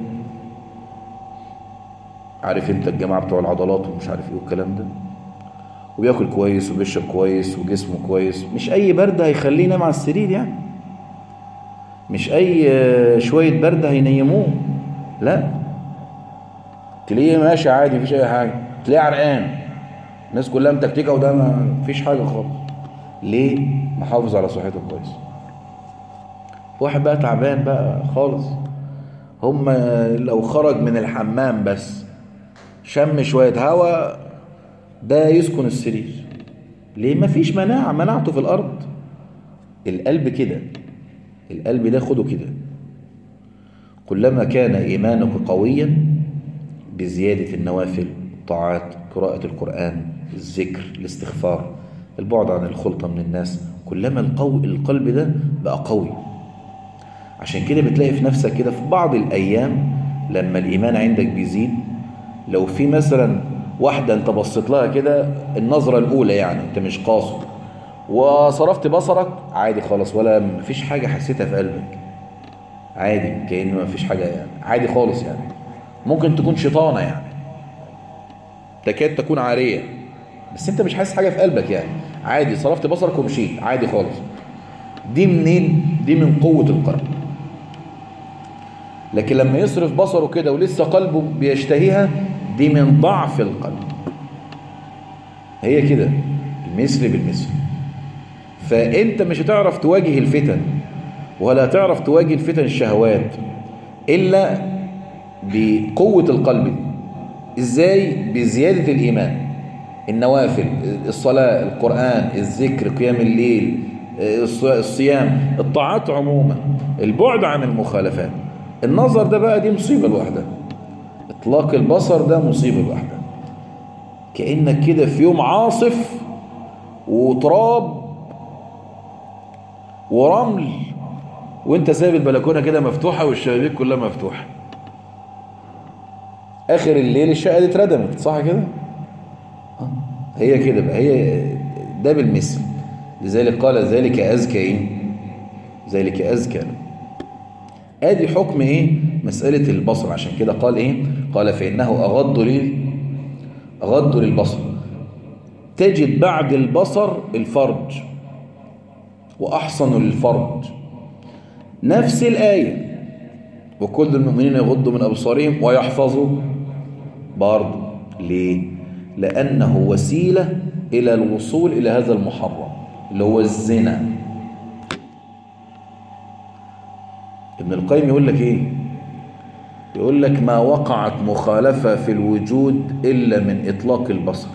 [SPEAKER 2] عارف انت الجماعة بتوع العضلات ومش عارف ايه والكلام ده، وبياكل كويس وبيشرب كويس وجسمه كويس، مش اي برد هيخليه ينام على السرير يعني، مش اي شوية برد هينيموه، لا، تلاقيه ماشي عادي مفيش اي حاجة، تلاقيه عرقان، الناس كلها متكتكة وده ما فيش حاجة خالص. ليه؟ محافظ على صحته كويس. واحد بقى تعبان بقى خالص، هم لو خرج من الحمام بس شم شوية هواء ده يسكن السرير. ليه؟ مفيش مناعة، مناعته في الأرض. القلب كده، القلب ده خده كده، كلما كان إيمانك قويا بزيادة النوافل، الطاعات، قراءة القرآن، الذكر، الاستغفار، البعد عن الخلطة من الناس، كلما القو... القلب ده بقى قوي. عشان كده بتلاقي في نفسك كده في بعض الأيام لما الإيمان عندك بيزيد، لو في مثلا واحدة انت بصيت لها كده النظرة الأولى يعني انت مش قاصد وصرفت بصرك عادي خالص، ولا مفيش حاجة حسيتها في قلبك، عادي كأن مفيش حاجة يعني، عادي خالص يعني. ممكن تكون شيطانة يعني، تكاد تكون عارية، بس انت مش حاسس حاجة في قلبك يعني، عادي صرفت بصرك ومشيت عادي خالص. دي منين؟ دي من قوة القلب. لكن لما يصرف بصره كده ولسه قلبه بيشتهيها، دي من ضعف القلب. هي كده المثل بالمثل. فانت مش هتعرف تواجه الفتن ولا تعرف تواجه الفتن الشهوات إلا بقوة القلب دي. ازاي؟ بزيادة الإيمان، النوافل، الصلاة، القرآن، الذكر، قيام الليل، الصيام، الطاعات عموما، البعد عن المخالفات. النظر ده بقى دي مصيبة لوحدها، اطلاق البصر ده مصيبة لوحدها. كأنك كده في يوم عاصف وتراب ورمل وانت سايب البلكونة كده مفتوحة والشبابيك كلها مفتوحة، اخر الليل الشقة دي اتردمت، صح كده؟ هي كده بقى، هي ده بالمثل. لذلك قال ذلك أزكى ايه؟ ذلك أزكى. ادي حكم ايه؟ مسألة البصر. عشان كده قال ايه؟ قال فإنه أغض لي أغض للبصر. تجد بعد البصر الفرج، وأحصن للفرج. نفس الآية، وكل المؤمنين يغضوا من أبصارهم ويحفظوا برضه. ليه؟ لأنه وسيلة إلى الوصول إلى هذا المحرم اللي هو الزنا. ابن القيم يقول لك ايه؟ يقول لك ما وقعت مخالفة في الوجود إلا من إطلاق البصر.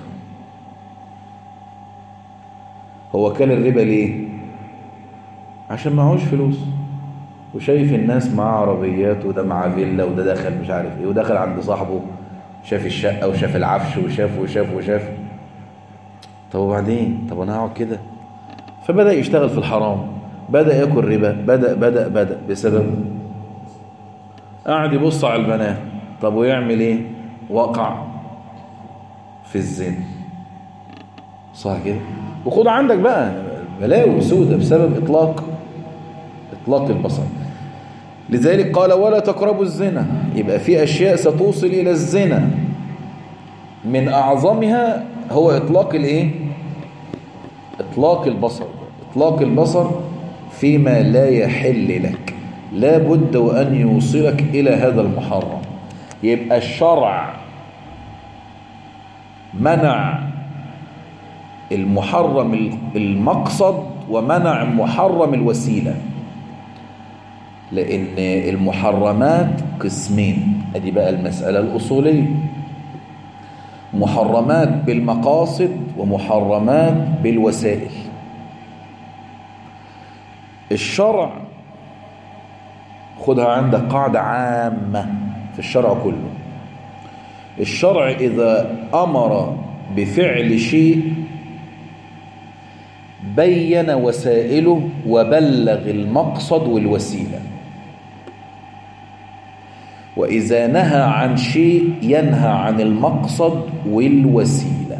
[SPEAKER 2] هو كان الربا ليه؟ عشان معهوش فلوس وشايف الناس معاه عربيات وده معاه فيلا وده دخل مش عارف ايه ودخل عند صاحبه شاف الشقة وشاف العفش وشاف وشاف وشاف. طب وبعدين؟ طب انا هقعد كده؟ فبدأ يشتغل في الحرام، بدأ ياكل ربا، بدأ بدأ بدأ بسبب قاعد يبص على البنات. طب ويعمل ايه؟ وقع في الزنا. صح كده؟ وخد عندك بقى بلاوي سودة بسبب إطلاق إطلاق البصر. لذلك قال ولا تقربوا الزنا. يبقى في أشياء ستوصل إلى الزنا، من أعظمها هو إطلاق الإيه؟ إطلاق البصر. إطلاق البصر فيما لا يحل لك، لا بد وأن يوصلك إلى هذا المحرم. يبقى الشرع منع المحرم المقصد ومنع محرم الوسيلة، لأن المحرمات قسمين. ادي بقى المسألة الأصولية، محرمات بالمقاصد ومحرمات بالوسائل. الشرع خدها عندك قاعدة عامة في الشرع كله، الشرع إذا أمر بفعل شيء بين وسائله وبلغ المقصد والوسيلة، وإذا نهى عن شيء ينهى عن المقصد والوسيلة.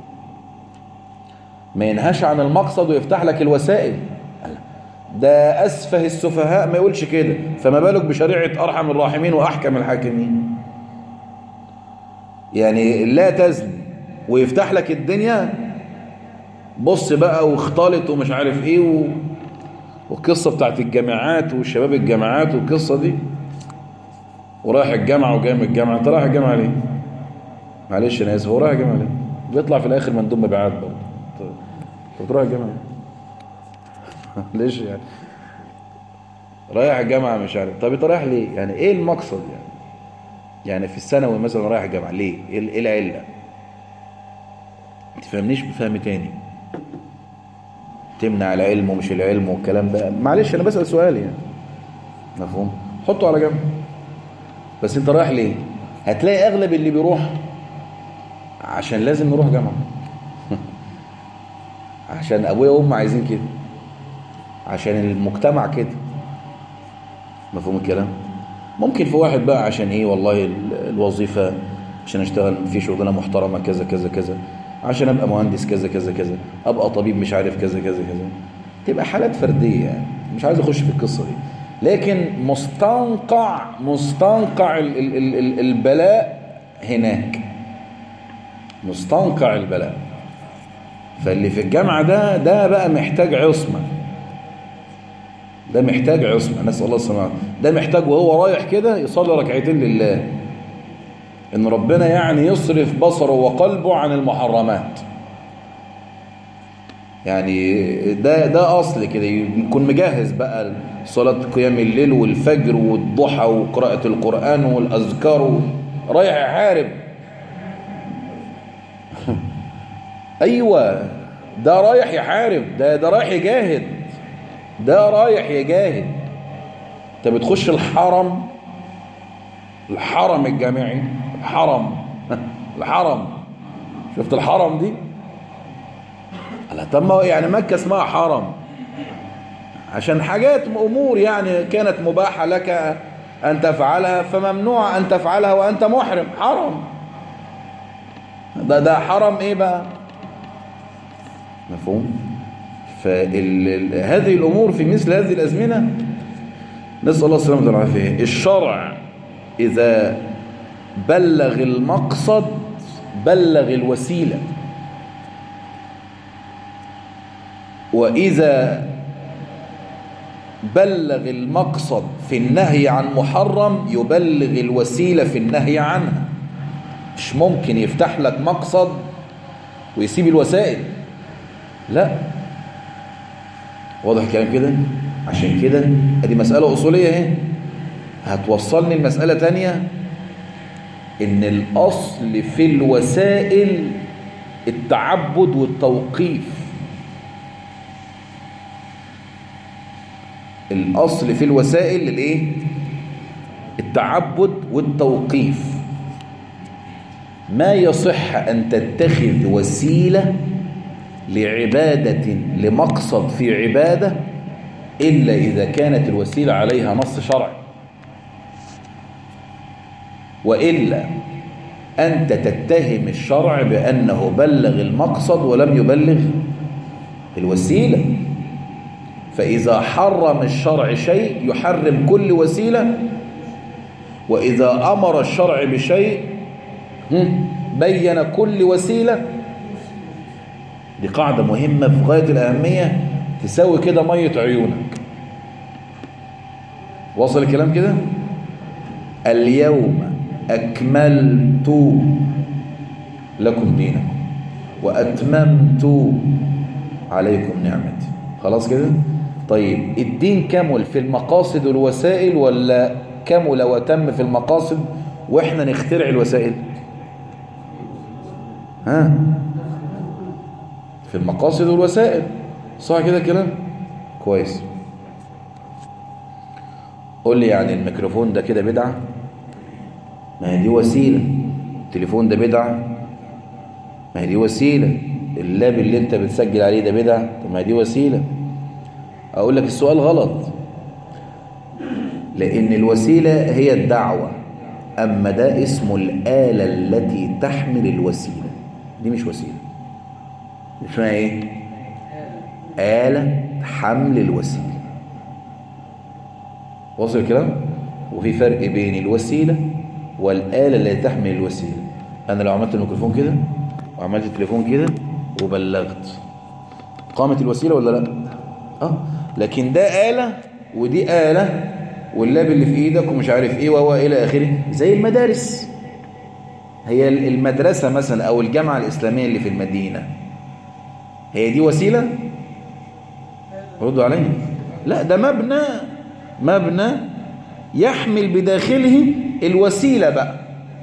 [SPEAKER 2] ما ينهاش عن المقصد ويفتح لك الوسائل، ده أسفه السفهاء ما يقولش كده، فما بالك بشريعة أرحم الراحمين وأحكم الحاكمين. يعني لا تزني ويفتح لك الدنيا، بص بقى واختلط ومش عارف ايه و... والقصة بتاعت الجامعات وشباب الجامعات والقصة دي، ورايح الجامعة وجاي من الجامعة. انت رايح الجامعة ليه؟ معلش انا اسف، هو رايح الجامعة ليه؟ بيطلع في الاخر مندوب مبيعات برضه. انت بتروح الجامعة ليش يعني؟ رايح الجامعة مش عارف. طب انت رايح ليه؟ يعني ايه المقصد يعني؟ يعني في الثانوي مثلا رايح الجامعة ليه؟ ايه العلة؟ ما تفهمنيش بفهم تاني، تمنع العلم ومش العلم والكلام ده. معلش انا بسأل سؤال يعني، مفهوم؟ حطه على جنب. بس انت رايح ليه؟ هتلاقي اغلب اللي بيروح عشان لازم نروح جامعة عشان ابويا وامي عايزين كده، عشان المجتمع كده، مفهوم الكلام؟ ممكن في واحد بقى عشان ايه، والله الوظيفة، عشان اشتغل في شغلانه محترمه كذا كذا كذا، عشان ابقى مهندس كذا كذا كذا، ابقى طبيب مش عارف كذا كذا كذا. تبقى حالات فرديه يعني، مش عايز اخش في القصه دي. لكن مستنقع مستنقع ال ال ال ال البلاء هناك، مستنقع البلاء. فاللي في الجامعه ده ده بقى محتاج عصمه، ده محتاج عصمه، نسال الله السلامه. ده محتاج وهو رايح كده يصلي ركعتين لله، ان ربنا يعني يصرف بصره وقلبه عن المحرمات. يعني ده ده اصل كده، يكون مجهز بقى صلاة قيام الليل والفجر والضحى وقراءة القرآن والاذكار، رايح يحارب. ايوه ده رايح يحارب، ده ده رايح يجاهد، ده رايح يجاهد. انت بتخش الحرم، الحرم الجامعي، الحرم الحرم شفت الحرم دي؟ لا طب ما يعني مكة اسمها حرم عشان حاجات امور يعني كانت مباحة لك ان تفعلها، فممنوع ان تفعلها وانت محرم. حرم ده ده حرم ايه بقى؟ مفهوم؟ فهذه الامور في مثل هذه الازمنة نسأل الله السلامة والعافية. الشرع إذا بلغ المقصد بلغ الوسيلة، وإذا بلغ المقصد في النهي عن محرم يبلغ الوسيلة في النهي عنها. مش ممكن يفتح لك مقصد ويسيب الوسائل، لا. واضح الكلام كده؟ عشان كده ادي مسألة أصولية اهي، هتوصلني المسألة تانية، ان الأصل في الوسائل التعبد والتوقيف. الأصل في الوسائل الايه؟ التعبد والتوقيف. ما يصح أن تتخذ وسيلة لعبادة لمقصد في عبادة إلا إذا كانت الوسيلة عليها نص شرعي، وإلا أنت تتهم الشرع بأنه بلغ المقصد ولم يبلغ الوسيلة. فإذا حرم الشرع شيء يحرم كل وسيلة، وإذا أمر الشرع بشيء بين كل وسيلة. دي قاعدة مهمة في غاية الأهمية، تساوي كده مية عيونك. وصل الكلام كده؟ اليوم أكملت لكم دينكم وأتممت عليكم نعمتي. خلاص كده؟ طيب الدين كمل في المقاصد والوسائل ولا كمل وتم في المقاصد وإحنا نخترع الوسائل؟ ها؟ في المقاصد والوسائل، صح كده كلام؟ كويس. قول لي يعني الميكروفون ده كده بدعة؟ ما هي دي وسيلة. التليفون ده بدعة؟ ما هي دي وسيلة. اللاب اللي انت بتسجل عليه ده بدعة؟ ما هي دي وسيلة. اقول لك السؤال غلط، لان الوسيلة هي الدعوة، اما ده اسمه الآلة التي تحمل الوسيلة. دي مش وسيلة، اسمها ايه؟ آلة حمل الوسيلة. وصل الكلام؟ وفي فرق بين الوسيلة والآلة التي تحمل الوسيلة. أنا لو عملت الميكروفون كده وعملت التليفون كده وبلغت، قامت الوسيلة ولا لا؟ اه. لكن ده آلة ودي آلة، واللاب اللي في ايدك ومش عارف ايه وهو الى اخره. زي المدارس، هي المدرسة مثلا او الجامعة الإسلامية اللي في المدينة، هي دي وسيلة؟ ردوا علينا. لا، ده مبنى مبنى يحمل بداخله الوسيلة بقى.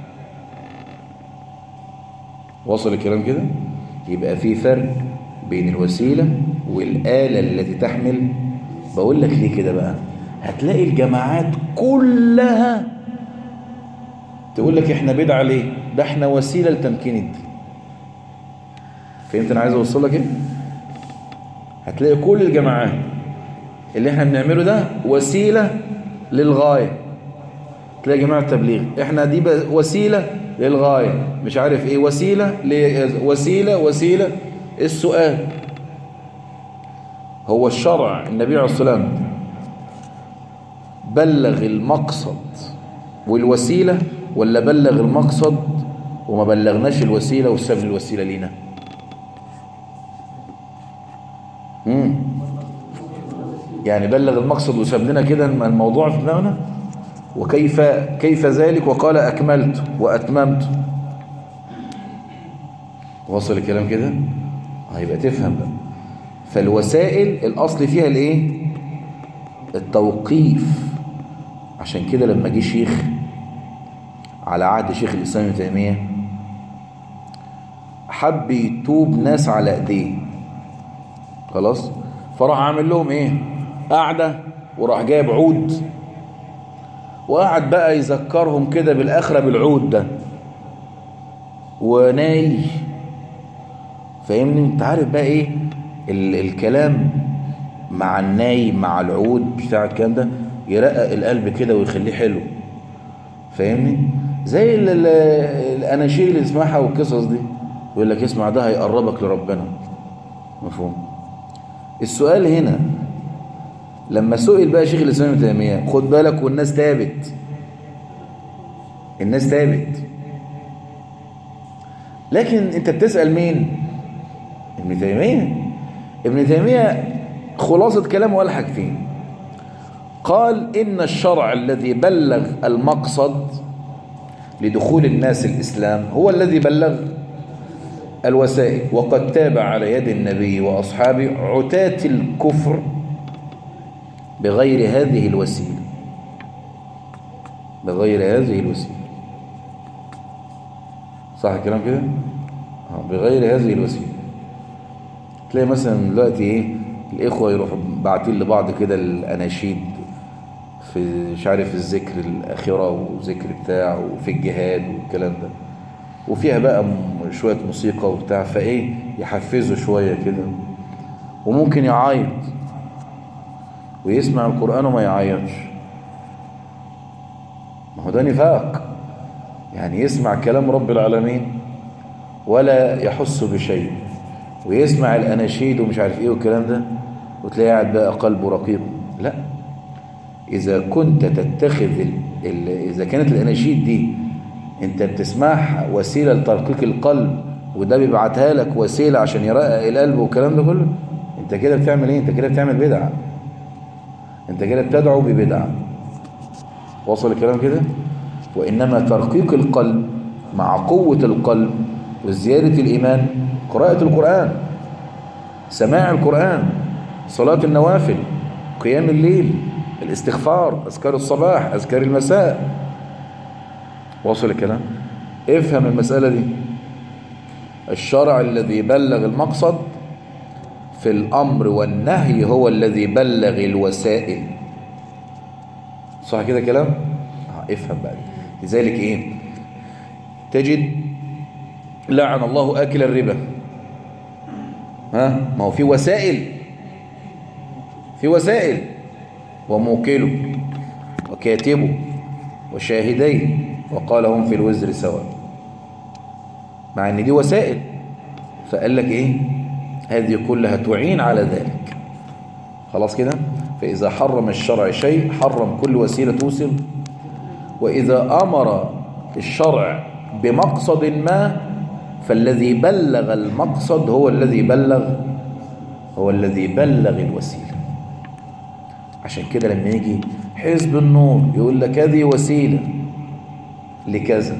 [SPEAKER 2] وصل الكلام كده؟ يبقى في فرق بين الوسيلة والآلة التي تحمل. بقول لك ليه كده بقى؟ هتلاقي الجماعات كلها تقول لك احنا بدعة ليه؟ ده احنا وسيلة لتمكين الدين. فهمت انا عايز اوصل لك ايه؟ هتلاقي كل الجماعات اللي احنا بنعمله ده وسيلة للغاية. تلاقي جماعة التبليغ احنا دي وسيلة للغاية، مش عارف ايه، وسيلة وسيلة وسيلة. السؤال هو الشرع النبي عليه الصلاة والسلام بلغ المقصد والوسيلة ولا بلغ المقصد وما بلغناش الوسيلة وساب الوسيلة لينا؟ امم يعني بلغ المقصد وساب لنا كده الموضوع في دماغنا. وكيف كيف ذلك وقال أكملت وأتممت؟ وصل الكلام كده؟ هيبقى تفهم بقى. فالوسائل الأصل فيها الايه؟ التوقيف. عشان كده لما جه شيخ على عهد شيخ الإسلام ابن تيمية حب يتوب ناس على ايديه، خلاص، فراح عامل لهم ايه؟ قعدة، وراح جايب عود وقعد بقى يذكرهم كده بالآخرة بالعود ده وناي. فاهمني؟ انت عارف بقى ايه ال الكلام مع الناي مع العود بتاع الكلام ده يرقق القلب كده ويخليه حلو. فاهمني؟ زي ال ال الاناشيد اللي اسمعها والقصص دي، يقول لك اسمع ده هيقربك لربنا. مفهوم؟ السؤال هنا لما سئل بقى شيخ الإسلام ابن تيمية، خد بالك، والناس تابت، الناس تابت، لكن انت بتسأل مين؟ ابن تيمية. ابن تيمية خلاصة كلامه ولا حاجة فيه، قال إن الشرع الذي بلغ المقصد لدخول الناس الإسلام هو الذي بلغ الوسائل، وقد تابع على يد النبي وأصحابه عتاة الكفر بغير هذه الوسيلة، بغير هذه الوسيلة. صح الكلام كده؟ بغير هذه الوسيلة. تلاقي مثلا دلوقتي ايه الإخوة يروحوا باعتين لبعض كده الأناشيد في مش عارف الذكر الآخرة وذكر بتاع وفي الجهاد والكلام ده، وفيها بقى شوية موسيقى وبتاع، فايه يحفزوا شوية كده، وممكن يعيط ويسمع القرآن وما يعيطش. ما هو ده نفاق، يعني يسمع كلام رب العالمين ولا يحس بشيء، ويسمع الأناشيد ومش عارف ايه والكلام ده، وتلاقيه قاعد بقى قلبه رقيق. لا، إذا كنت تتخذ ال... ال... إذا كانت الأناشيد دي أنت بتسمعها وسيلة لترقيق القلب، وده بيبعتها لك وسيلة عشان يرقق القلب والكلام ده كله، أنت كده بتعمل إيه؟ أنت كده بتعمل بدعة، أنت كده بتدعو ببدعة. وصل الكلام كده؟ وإنما ترقيق القلب مع قوة القلب وزيادة الإيمان قراءة القرآن، سماع القرآن، صلاة النوافل، قيام الليل، الاستغفار، أذكار الصباح، أذكار المساء. واصل الكلام؟ افهم المسألة دي. الشرع الذي بلغ المقصد في الأمر والنهي هو الذي بلغ الوسائل. صح كده كلام؟ اه افهم بقى. لذلك ايه؟ تجد لعن الله آكل الربا. ها؟ ما هو في وسائل، في وسائل، وموكله وكاتبه وشاهديه وقال هم في الوزر سواء، مع ان دي وسائل. فقال لك ايه؟ هذه كلها تعين على ذلك. خلاص كده؟ فإذا حرم الشرع شيء حرم كل وسيلة توصل، وإذا أمر الشرع بمقصد ما فالذي بلغ المقصد هو الذي بلغ هو الذي بلغ الوسيلة. عشان كده لما يجي حزب النور يقول لك هذه وسيلة لكذا،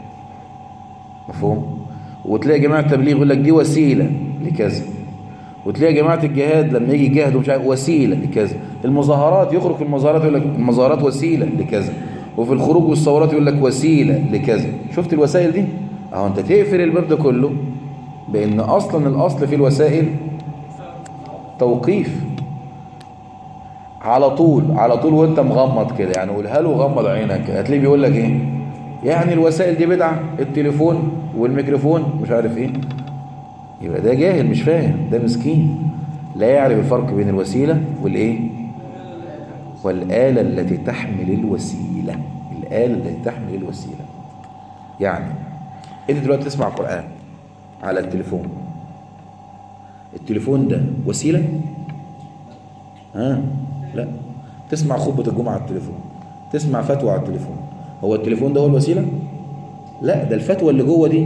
[SPEAKER 2] مفهوم؟ وتلاقي جماعة التبليغ يقول لك دي وسيلة لكذا، وتلاقي جماعة الجهاد لما يجي يجاهدوا مش عارف وسيلة لكذا. المظاهرات يخرج في المظاهرات يقول لك المظاهرات وسيلة لكذا، وفي الخروج والثورات يقول لك وسيلة لكذا. شفت الوسائل دي؟ اهو انت تقفل الباب ده كله بان اصلا الاصل في الوسائل توقيف على طول على طول وانت مغمض كده. يعني قولها له غمض عينك هتلاقيه بيقول لك ايه؟ يعني الوسائل دي بدعة، التليفون والميكروفون مش عارف ايه. يبقى ده جاهل مش فاهم، ده مسكين لا يعرف الفرق بين الوسيلة والايه والآلة التي تحمل الوسيلة. الآلة التي تحمل الوسيلة يعني انت دلوقتي تسمع قرآن على التليفون، التليفون ده وسيلة؟ ها؟ لا. تسمع خطبة الجمعة على التليفون، تسمع فتوى على التليفون، هو التليفون ده هو الوسيلة؟ لا، ده الفتوى اللي جوه دي.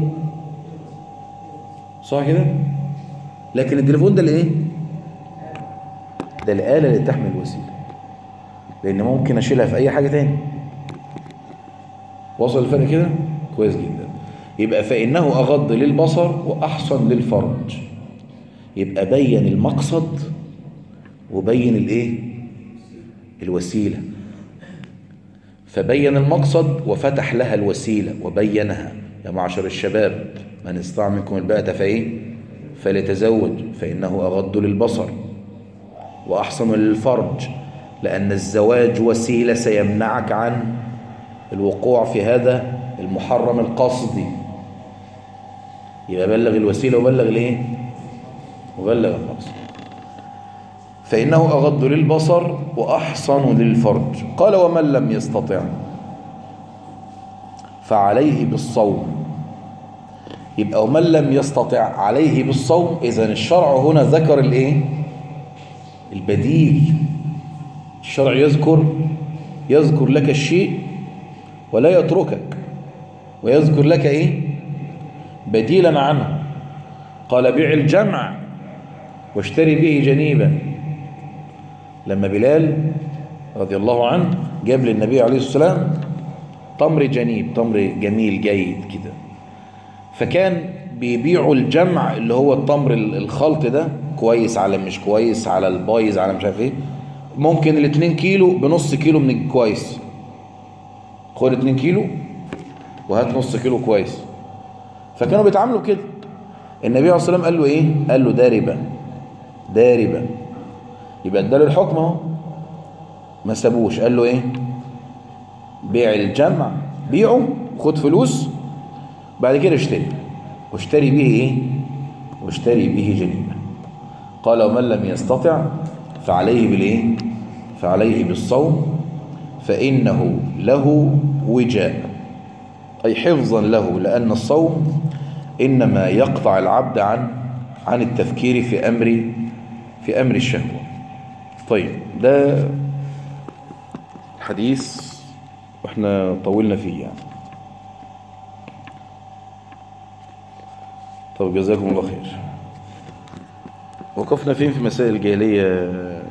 [SPEAKER 2] صح كده؟ لكن التليفون ده الايه؟ ده الآلة اللي تحمل الوسيلة، لأن ممكن أشيلها في أي حاجة تاني. وصل الفرق كده؟ كويس جدا. يبقى فإنه أغض للبصر وأحسن للفرج. يبقى بين المقصد وبين الايه؟ الوسيلة. فبين المقصد وفتح لها الوسيلة وبينها. يا معشر الشباب من استطاع منكم الباءة فايه؟ فليتزوج فإنه أغض للبصر وأحسن للفرج، لأن الزواج وسيلة سيمنعك عن الوقوع في هذا المحرم القصدي. يبقى بلغ الوسيلة وبلغ الايه؟ وبلغ المقصد. فإنه أغض للبصر وأحصن للفرج. قال ومن لم يستطع فعليه بالصوم. يبقى ومن لم يستطع عليه بالصوم. إذن الشرع هنا ذكر الايه؟ البديل. الشرع يذكر يذكر لك الشيء ولا يتركك، ويذكر لك ايه؟ بديلا عنه. قال بيع الجمع واشتري به جنيبا. لما بلال رضي الله عنه جاب للنبي عليه الصلاة والسلام تمر جنيب، تمر جميل جيد كده، فكان بيبيعوا الجمع اللي هو التمر الخلط ده، كويس على مش كويس، على البايظ على مش عارف ايه. ممكن الاتنين كيلو بنص كيلو من الكويس. خد اتنين كيلو وهات نص كيلو كويس. فكانوا بيتعاملوا كده. النبي عليه الصلاة والسلام قال له ايه؟ قال له ده ربا، ده ربا. يبقى اداله الحكم اهو، ما سابوش. قال له ايه؟ بيع الجمع، بيعه خد فلوس، بعد كده اشتري، واشتري به ايه؟ واشتري به جنيبا. قال ومن لم يستطع فعليه بالايه؟ فعليه بالصوم فإنه له وجاء. أي حفظا له، لأن الصوم إنما يقطع العبد عن عن التفكير في أمر في أمر الشهوة. طيب ده حديث واحنا طولنا فيه يعني. طب جزاكم الله خير. وقفنا فين في مسائل الجاهلية